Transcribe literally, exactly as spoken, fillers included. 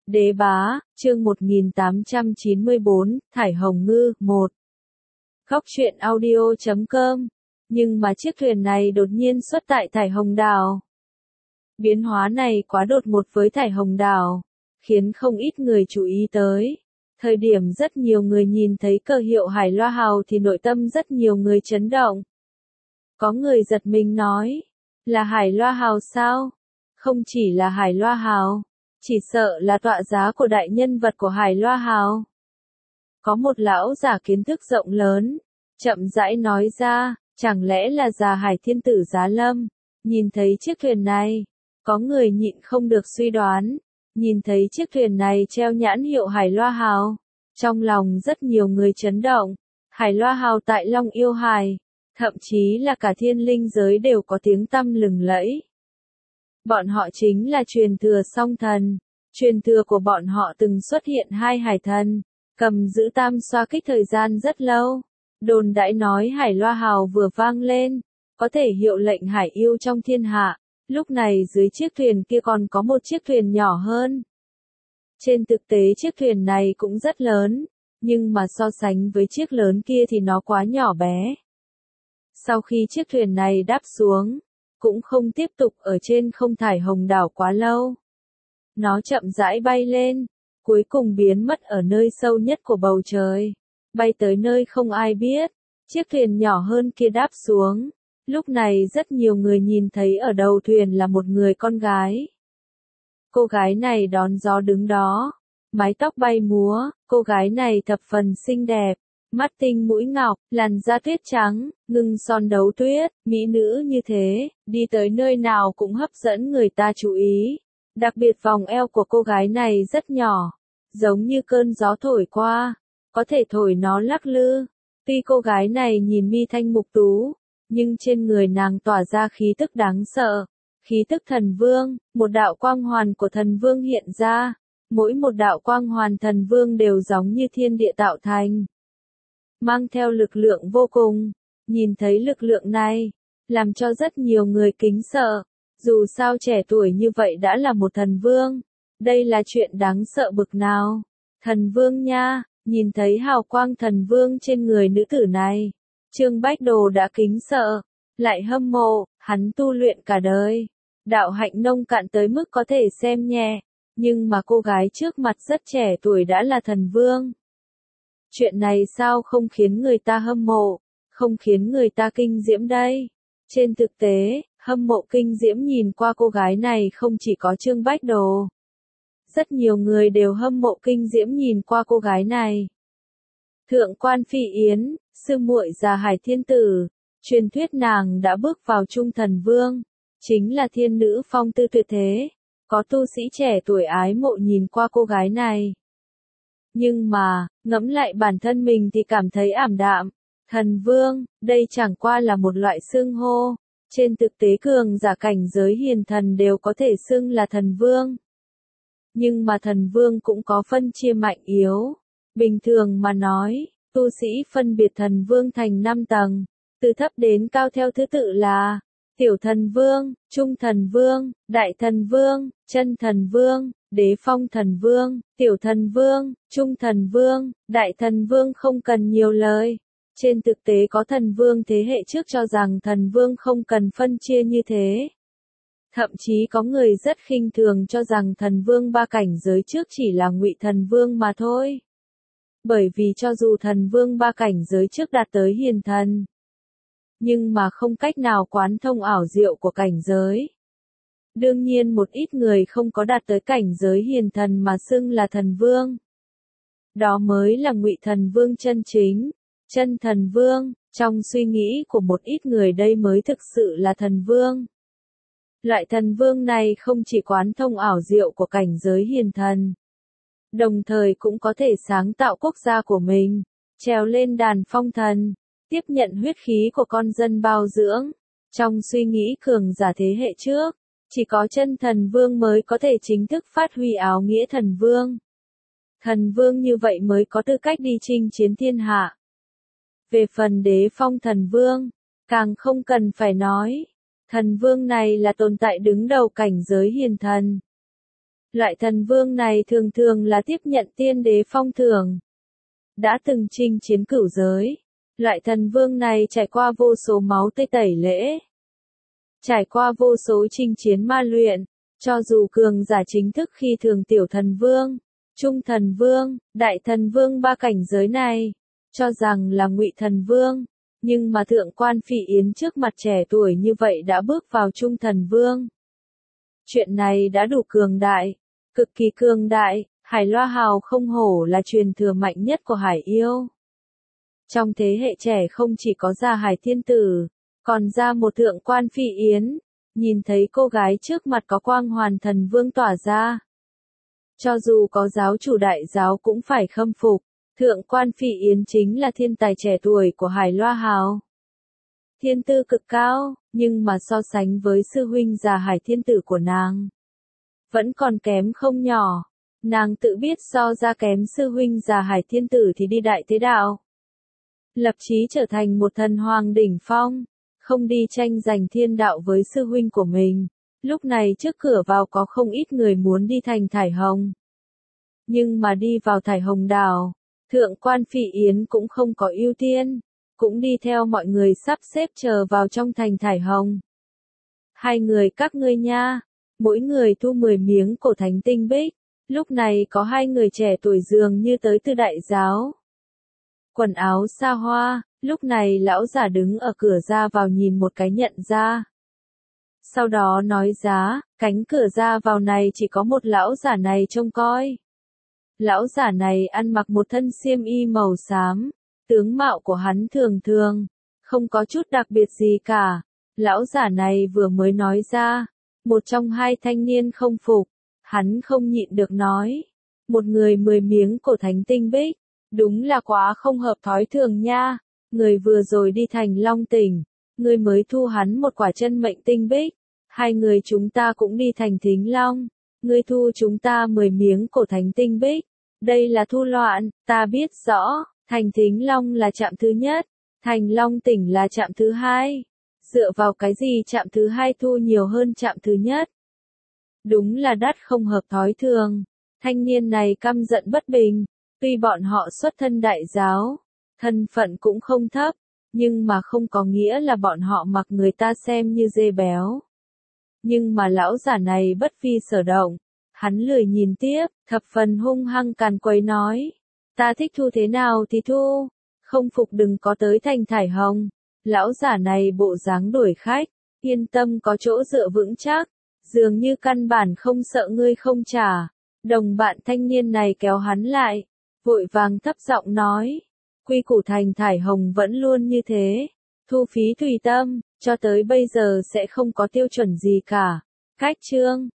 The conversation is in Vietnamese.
Đế bá, chương một nghìn tám trăm chín mươi bốn, Thải Hồng Ngư, một. Góc truyện audio chấm com. Nhưng mà chiếc thuyền này đột nhiên xuất tại Thải Hồng Đảo. Biến hóa này quá đột ngột với Thải Hồng Đảo, khiến không ít người chú ý tới. Thời điểm rất nhiều người nhìn thấy cờ hiệu Hải Loa Hào thì nội tâm rất nhiều người chấn động. Có người giật mình nói, là Hải Loa Hào sao? Không chỉ là Hải Loa Hào, chỉ sợ là tọa giá của đại nhân vật của Hải Loa Hào. Có một lão giả kiến thức rộng lớn, chậm rãi nói ra, chẳng lẽ là già Hải Thiên Tử Giá Lâm? Nhìn thấy chiếc thuyền này, có người nhịn không được suy đoán, nhìn thấy chiếc thuyền này treo nhãn hiệu Hải Loa Hào, trong lòng rất nhiều người chấn động. Hải Loa Hào tại Long Yêu Hải, thậm chí là cả thiên linh giới đều có tiếng tăm lừng lẫy. Bọn họ chính là truyền thừa song thần, truyền thừa của bọn họ từng xuất hiện hai hải thần, cầm giữ tam xoa kích thời gian rất lâu. Đồn đãi nói Hải Loa Hào vừa vang lên, có thể hiệu lệnh hải yêu trong thiên hạ. Lúc này dưới chiếc thuyền kia còn có một chiếc thuyền nhỏ hơn. Trên thực tế chiếc thuyền này cũng rất lớn, nhưng mà so sánh với chiếc lớn kia thì nó quá nhỏ bé. Sau khi chiếc thuyền này đáp xuống, cũng không tiếp tục ở trên không Thải Hồng Đảo quá lâu. Nó chậm rãi bay lên, cuối cùng biến mất ở nơi sâu nhất của bầu trời, bay tới nơi không ai biết. Chiếc thuyền nhỏ hơn kia đáp xuống. Lúc này rất nhiều người nhìn thấy ở đầu thuyền là một người con gái. Cô gái này đón gió đứng đó, mái tóc bay múa, cô gái này thập phần xinh đẹp, mắt tinh mũi ngọc, làn da tuyết trắng, ngưng son đấu tuyết, mỹ nữ như thế, đi tới nơi nào cũng hấp dẫn người ta chú ý. Đặc biệt vòng eo của cô gái này rất nhỏ, giống như cơn gió thổi qua, có thể thổi nó lắc lư. Tuy cô gái này nhìn mi thanh mục tú, nhưng trên người nàng tỏa ra khí tức đáng sợ, khí tức thần vương. Một đạo quang hoàn của thần vương hiện ra, mỗi một đạo quang hoàn thần vương đều giống như thiên địa tạo thành, mang theo lực lượng vô cùng. Nhìn thấy lực lượng này, làm cho rất nhiều người kính sợ, dù sao trẻ tuổi như vậy đã là một thần vương, đây là chuyện đáng sợ bực nào. Thần vương nha, nhìn thấy hào quang thần vương trên người nữ tử này, Trương Bách Đồ đã kính sợ, lại hâm mộ. Hắn tu luyện cả đời, đạo hạnh nông cạn tới mức có thể xem nhẹ, nhưng mà cô gái trước mặt rất trẻ tuổi đã là thần vương. Chuyện này sao không khiến người ta hâm mộ, không khiến người ta kinh diễm đây? Trên thực tế, hâm mộ kinh diễm nhìn qua cô gái này không chỉ có Trương Bách Đồ. Rất nhiều người đều hâm mộ kinh diễm nhìn qua cô gái này. Thượng quan Phi Yến, sư muội già Hải Thiên Tử, truyền thuyết nàng đã bước vào trung thần vương, chính là thiên nữ phong tư tuyệt thế. Có tu sĩ trẻ tuổi ái mộ nhìn qua cô gái này. Nhưng mà, ngẫm lại bản thân mình thì cảm thấy ảm đạm. Thần vương, đây chẳng qua là một loại xưng hô. Trên thực tế cường giả cảnh giới hiền thần đều có thể xưng là thần vương. Nhưng mà thần vương cũng có phân chia mạnh yếu. Bình thường mà nói, tu sĩ phân biệt thần vương thành năm tầng, từ thấp đến cao theo thứ tự là tiểu thần vương, trung thần vương, đại thần vương, chân thần vương, đế phong thần vương, tiểu thần vương, trung thần vương, đại thần vương. Không cần nhiều lời. Trên thực tế có thần vương thế hệ trước cho rằng thần vương không cần phân chia như thế. Thậm chí có người rất khinh thường cho rằng thần vương ba cảnh giới trước chỉ là ngụy thần vương mà thôi. Bởi vì cho dù thần vương ba cảnh giới trước đạt tới hiền thần, nhưng mà không cách nào quán thông ảo diệu của cảnh giới. Đương nhiên một ít người không có đạt tới cảnh giới hiền thần mà xưng là thần vương. Đó mới là ngụy thần vương chân chính. Chân thần vương, trong suy nghĩ của một ít người đây mới thực sự là thần vương. Loại thần vương này không chỉ quán thông ảo diệu của cảnh giới hiền thần, đồng thời cũng có thể sáng tạo quốc gia của mình, trèo lên đàn phong thần, tiếp nhận huyết khí của con dân bao dưỡng. Trong suy nghĩ cường giả thế hệ trước, chỉ có chân thần vương mới có thể chính thức phát huy áo nghĩa thần vương. Thần vương như vậy mới có tư cách đi chinh chiến thiên hạ. Về phần đế phong thần vương, càng không cần phải nói. Thần vương này là tồn tại đứng đầu cảnh giới hiền thần. Loại thần vương này thường thường là tiếp nhận tiên đế phong thưởng. Đã từng chinh chiến cửu giới. Loại thần vương này trải qua vô số máu tươi tẩy lễ. Trải qua vô số chinh chiến ma luyện. Cho dù cường giả chính thức khi thường tiểu thần vương, trung thần vương, đại thần vương ba cảnh giới này, cho rằng là ngụy thần vương. Nhưng mà thượng quan Phỉ Yến trước mặt trẻ tuổi như vậy đã bước vào trung thần vương. Chuyện này đã đủ cường đại, cực kỳ cường đại, Hải Loa Hào không hổ là truyền thừa mạnh nhất của Hải Yêu. Trong thế hệ trẻ không chỉ có ra Hải Thiên Tử, còn ra một thượng quan Phỉ Yến, nhìn thấy cô gái trước mặt có quang hoàn thần vương tỏa ra. Cho dù có giáo chủ đại giáo cũng phải khâm phục. Thượng quan Phỉ Yến chính là thiên tài trẻ tuổi của Hải Loa Hào. Thiên tư cực cao, nhưng mà so sánh với sư huynh già Hải Thiên Tử của nàng, vẫn còn kém không nhỏ. Nàng tự biết so ra kém sư huynh già Hải Thiên Tử thì đi đại thế đạo. Lập chí trở thành một thần hoàng đỉnh phong, không đi tranh giành thiên đạo với sư huynh của mình. Lúc này trước cửa vào có không ít người muốn đi thành Thải Hồng. Nhưng mà đi vào Thải Hồng đảo, thượng quan Phỉ Yến cũng không có ưu tiên, cũng đi theo mọi người sắp xếp chờ vào trong thành Thải Hồng. Hai người các ngươi nha, mỗi người thu mười miếng cổ thánh tinh bích. Lúc này có hai người trẻ tuổi dường như tới từ đại giáo. Quần áo xa hoa, lúc này lão giả đứng ở cửa ra vào nhìn một cái nhận ra. Sau đó nói giá, cánh cửa ra vào này chỉ có một lão giả này trông coi. Lão giả này ăn mặc một thân xiêm y màu xám, tướng mạo của hắn thường thường, không có chút đặc biệt gì cả. Lão giả này vừa mới nói ra, một trong hai thanh niên không phục, hắn không nhịn được nói, một người mười miếng cổ thánh tinh bích, đúng là quá không hợp thói thường nha, người vừa rồi đi thành Long Tỉnh, người mới thu hắn một quả chân mệnh tinh bích, hai người chúng ta cũng đi thành Thính Long, người thu chúng ta mười miếng cổ thánh tinh bích, đây là thu loạn, ta biết rõ, thành Thính Long là trạm thứ nhất, thành Long Tỉnh là trạm thứ hai, dựa vào cái gì trạm thứ hai thu nhiều hơn trạm thứ nhất? Đúng là đắt không hợp thói thường. Thanh niên này căm giận bất bình, tuy bọn họ xuất thân đại giáo, thân phận cũng không thấp, nhưng mà không có nghĩa là bọn họ mặc người ta xem như dê béo. Nhưng mà lão giả này bất vi sở động, hắn lười nhìn tiếp, thập phần hung hăng càn quấy nói, ta thích thu thế nào thì thu, không phục đừng có tới thành Thải Hồng. Lão giả này bộ dáng đuổi khách, yên tâm có chỗ dựa vững chắc, dường như căn bản không sợ ngươi không trả. Đồng bạn thanh niên này kéo hắn lại, vội vàng thấp giọng nói, quy củ thành Thải Hồng vẫn luôn như thế, thu phí tùy tâm, cho tới bây giờ sẽ không có tiêu chuẩn gì cả. Cách chương